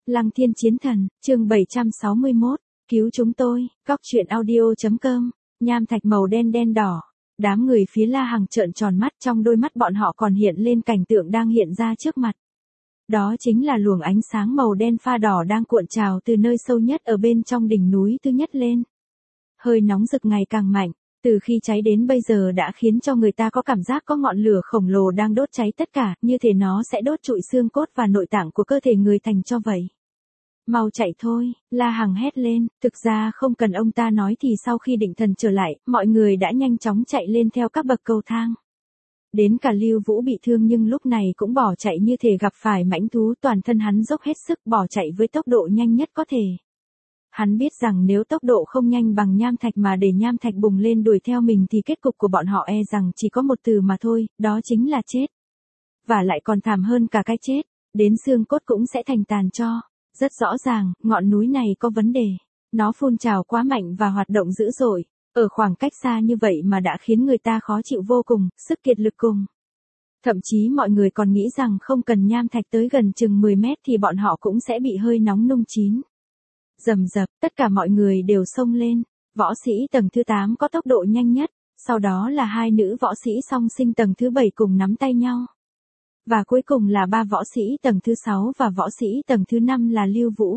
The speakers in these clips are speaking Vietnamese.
Lăng Thiên Chiến Thần, chương 761, cứu chúng tôi, góc truyện audio.com, nham thạch màu đen đen đỏ. Đám người phía La Hằng trợn tròn mắt, trong đôi mắt bọn họ còn hiện lên cảnh tượng đang hiện ra trước mặt. Đó chính là luồng ánh sáng màu đen pha đỏ đang cuộn trào từ nơi sâu nhất ở bên trong đỉnh núi thứ nhất lên. Hơi nóng rực ngày càng mạnh, từ khi cháy đến bây giờ đã khiến cho người ta có cảm giác có ngọn lửa khổng lồ đang đốt cháy tất cả, như thể nó sẽ đốt trụi xương cốt và nội tạng của cơ thể người thành cho vậy. Mau chạy thôi, La Hằng hét lên, thực ra không cần ông ta nói thì sau khi định thần trở lại, mọi người đã nhanh chóng chạy lên theo các bậc cầu thang. Đến cả Lưu Vũ bị thương nhưng lúc này cũng bỏ chạy như thể gặp phải mãnh thú, toàn thân hắn dốc hết sức bỏ chạy với tốc độ nhanh nhất có thể. Hắn biết rằng nếu tốc độ không nhanh bằng nham thạch mà để nham thạch bùng lên đuổi theo mình thì kết cục của bọn họ e rằng chỉ có một từ mà thôi, đó chính là chết. Và lại còn thảm hơn cả cái chết, đến xương cốt cũng sẽ thành tàn tro. Rất rõ ràng, ngọn núi này có vấn đề. Nó phun trào quá mạnh và hoạt động dữ dội. Ở khoảng cách xa như vậy mà đã khiến người ta khó chịu vô cùng, sức kiệt lực cùng. Thậm chí mọi người còn nghĩ rằng không cần nham thạch tới gần chừng 10 mét thì bọn họ cũng sẽ bị hơi nóng nung chín. Rầm rập, tất cả mọi người đều xông lên. Võ sĩ tầng thứ 8 có tốc độ nhanh nhất, sau đó là hai nữ võ sĩ song sinh tầng thứ 7 cùng nắm tay nhau. Và cuối cùng là ba võ sĩ tầng thứ 6 và võ sĩ tầng thứ 5 là Lưu Vũ.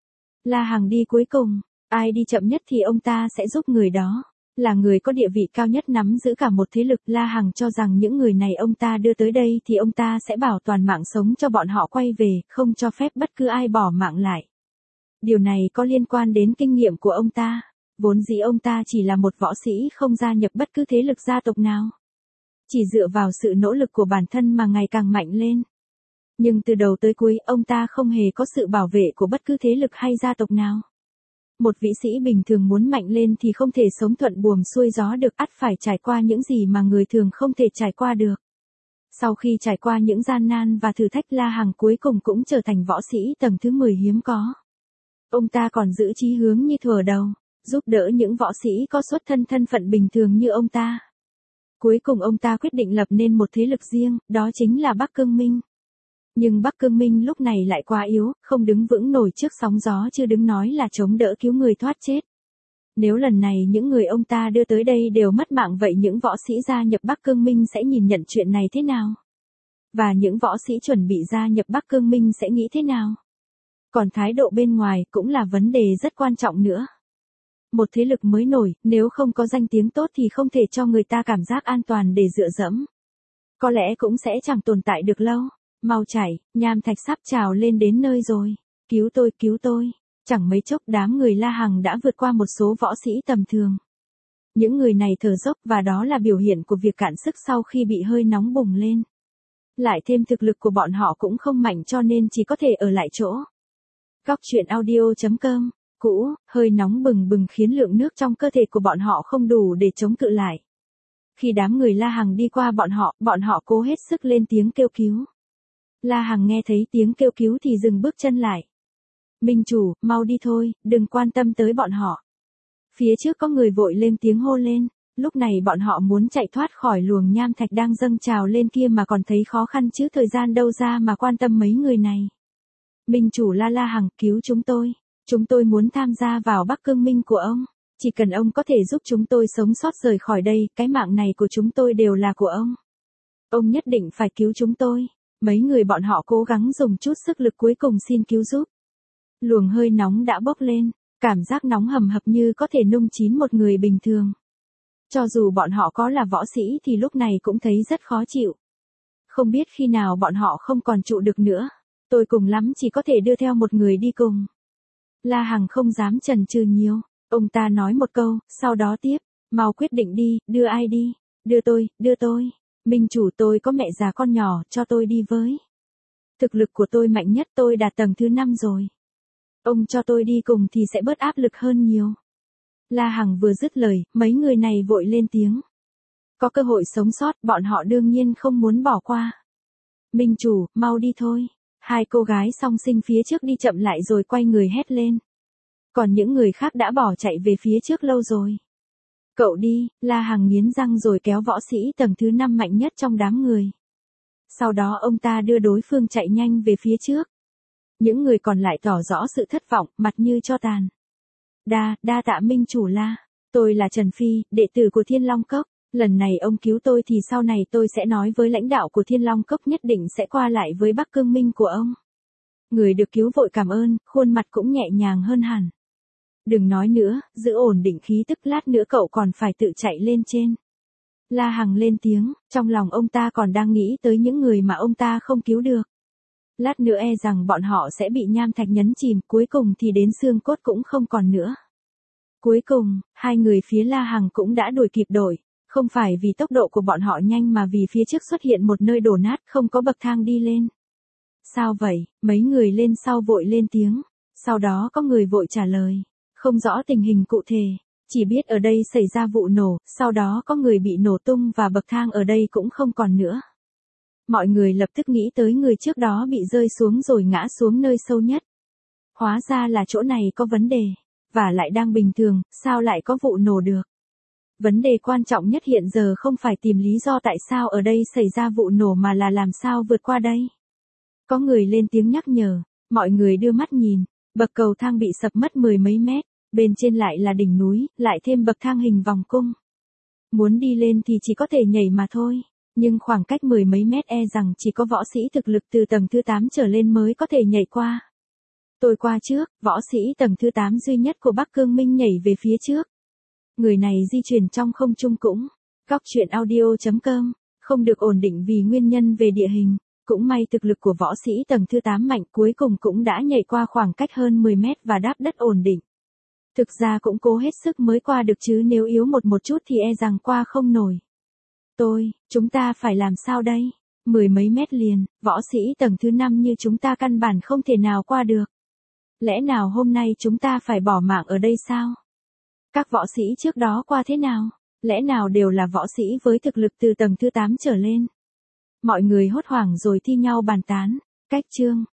La Hằng đi cuối cùng, ai đi chậm nhất thì ông ta sẽ giúp người đó. Là người có địa vị cao nhất nắm giữ cả một thế lực, La Hằng cho rằng những người này ông ta đưa tới đây thì ông ta sẽ bảo toàn mạng sống cho bọn họ quay về, không cho phép bất cứ ai bỏ mạng lại. Điều này có liên quan đến kinh nghiệm của ông ta. Vốn dĩ ông ta chỉ là một võ sĩ không gia nhập bất cứ thế lực gia tộc nào. Chỉ dựa vào sự nỗ lực của bản thân mà ngày càng mạnh lên. Nhưng từ đầu tới cuối ông ta không hề có sự bảo vệ của bất cứ thế lực hay gia tộc nào. Một võ sĩ bình thường muốn mạnh lên thì không thể sống thuận buồm xuôi gió được, ắt phải trải qua những gì mà người thường không thể trải qua được. Sau khi trải qua những gian nan và thử thách, La Hằng cuối cùng cũng trở thành võ sĩ tầng thứ 10 hiếm có. Ông ta còn giữ chí hướng như thuở đầu, giúp đỡ những võ sĩ có xuất thân phận bình thường như ông ta. Cuối cùng ông ta quyết định lập nên một thế lực riêng, đó chính là Bắc Cương Minh. Nhưng Bắc Cương Minh lúc này lại quá yếu, không đứng vững nổi trước sóng gió, chưa đứng nói là chống đỡ cứu người thoát chết. Nếu lần này những người ông ta đưa tới đây đều mất mạng, vậy những võ sĩ gia nhập Bắc Cương Minh sẽ nhìn nhận chuyện này thế nào? Và những võ sĩ chuẩn bị gia nhập Bắc Cương Minh sẽ nghĩ thế nào? Còn thái độ bên ngoài cũng là vấn đề rất quan trọng nữa. Một thế lực mới nổi, nếu không có danh tiếng tốt thì không thể cho người ta cảm giác an toàn để dựa dẫm. Có lẽ cũng sẽ chẳng tồn tại được lâu. Mau chạy, nham thạch sắp trào lên đến nơi rồi. Cứu tôi, cứu tôi. Chẳng mấy chốc đám người La Hằng đã vượt qua một số võ sĩ tầm thường. Những người này thở dốc và đó là biểu hiện của việc cạn sức sau khi bị hơi nóng bùng lên. Lại thêm thực lực của bọn họ cũng không mạnh cho nên chỉ có thể ở lại chỗ. Góc truyện audio.com. Cũ, hơi nóng bừng bừng khiến lượng nước trong cơ thể của bọn họ không đủ để chống cự lại. Khi đám người La Hằng đi qua bọn họ cố hết sức lên tiếng kêu cứu. La Hằng nghe thấy tiếng kêu cứu thì dừng bước chân lại. Minh chủ, mau đi thôi, đừng quan tâm tới bọn họ. Phía trước có người vội lên tiếng hô lên, lúc này bọn họ muốn chạy thoát khỏi luồng nham thạch đang dâng trào lên kia mà còn thấy khó khăn chứ thời gian đâu ra mà quan tâm mấy người này. Minh chủ La Hằng, cứu chúng tôi. Chúng tôi muốn tham gia vào Bắc Cương Minh của ông. Chỉ cần ông có thể giúp chúng tôi sống sót rời khỏi đây, cái mạng này của chúng tôi đều là của ông. Ông nhất định phải cứu chúng tôi. Mấy người bọn họ cố gắng dùng chút sức lực cuối cùng xin cứu giúp. Luồng hơi nóng đã bốc lên, cảm giác nóng hầm hập như có thể nung chín một người bình thường. Cho dù bọn họ có là võ sĩ thì lúc này cũng thấy rất khó chịu. Không biết khi nào bọn họ không còn trụ được nữa. Tôi cùng lắm chỉ có thể đưa theo một người đi cùng. La Hằng không dám chần chừ nhiều, ông ta nói một câu, sau đó tiếp, mau quyết định đi, đưa ai đi, đưa tôi, Minh chủ tôi có mẹ già con nhỏ, cho tôi đi với. Thực lực của tôi mạnh nhất, tôi đạt tầng thứ 5 rồi. Ông cho tôi đi cùng thì sẽ bớt áp lực hơn nhiều. La Hằng vừa dứt lời, mấy người này vội lên tiếng. Có cơ hội sống sót, bọn họ đương nhiên không muốn bỏ qua. Minh chủ, mau đi thôi. Hai cô gái song sinh phía trước đi chậm lại rồi quay người hét lên. Còn những người khác đã bỏ chạy về phía trước lâu rồi. Cậu đi, La Hằng nghiến răng rồi kéo võ sĩ tầng thứ 5 mạnh nhất trong đám người. Sau đó ông ta đưa đối phương chạy nhanh về phía trước. Những người còn lại tỏ rõ sự thất vọng, mặt như tro tàn. Đa tạ minh chủ La. Tôi là Trần Phi, đệ tử của Thiên Long Cốc. Lần này ông cứu tôi thì sau này tôi sẽ nói với lãnh đạo của Thiên Long Cốc nhất định sẽ qua lại với Bắc Cương Minh của ông. Người được cứu vội cảm ơn, khuôn mặt cũng nhẹ nhàng hơn hẳn. Đừng nói nữa, giữ ổn định khí tức, lát nữa cậu còn phải tự chạy lên trên. La Hằng lên tiếng, trong lòng ông ta còn đang nghĩ tới những người mà ông ta không cứu được. Lát nữa e rằng bọn họ sẽ bị nham thạch nhấn chìm, cuối cùng thì đến xương cốt cũng không còn nữa. Cuối cùng, hai người phía La Hằng cũng đã đuổi kịp đội, không phải vì tốc độ của bọn họ nhanh mà vì phía trước xuất hiện một nơi đổ nát không có bậc thang đi lên. Sao vậy? Mấy người lên sau vội lên tiếng, sau đó có người vội trả lời, không rõ tình hình cụ thể, chỉ biết ở đây xảy ra vụ nổ, sau đó có người bị nổ tung và bậc thang ở đây cũng không còn nữa. Mọi người lập tức nghĩ tới người trước đó bị rơi xuống rồi ngã xuống nơi sâu nhất. Hóa ra là chỗ này có vấn đề, và lại đang bình thường, sao lại có vụ nổ được? Vấn đề quan trọng nhất hiện giờ không phải tìm lý do tại sao ở đây xảy ra vụ nổ mà là làm sao vượt qua đây. Có người lên tiếng nhắc nhở, mọi người đưa mắt nhìn, bậc cầu thang bị sập mất 10 mấy mét, bên trên lại là đỉnh núi, lại thêm bậc thang hình vòng cung. Muốn đi lên thì chỉ có thể nhảy mà thôi, nhưng khoảng cách 10 mấy mét e rằng chỉ có võ sĩ thực lực từ tầng thứ 8 trở lên mới có thể nhảy qua. Tôi qua trước, võ sĩ tầng thứ 8 duy nhất của Bắc Cương Minh nhảy về phía trước. Người này di chuyển trong không trung cũng. Góc truyện audio.com, không được ổn định vì nguyên nhân về địa hình. Cũng may thực lực của võ sĩ tầng thứ 8 mạnh, cuối cùng cũng đã nhảy qua khoảng cách hơn 10 mét và đáp đất ổn định. Thực ra cũng cố hết sức mới qua được chứ nếu yếu một chút thì e rằng qua không nổi. Chúng ta phải làm sao đây? 10 mấy mét liền, võ sĩ tầng thứ 5 như chúng ta căn bản không thể nào qua được. Lẽ nào hôm nay chúng ta phải bỏ mạng ở đây sao? Các võ sĩ trước đó qua thế nào? Lẽ nào đều là võ sĩ với thực lực từ tầng thứ 8 trở lên? Mọi người hốt hoảng rồi thi nhau bàn tán. Cách chương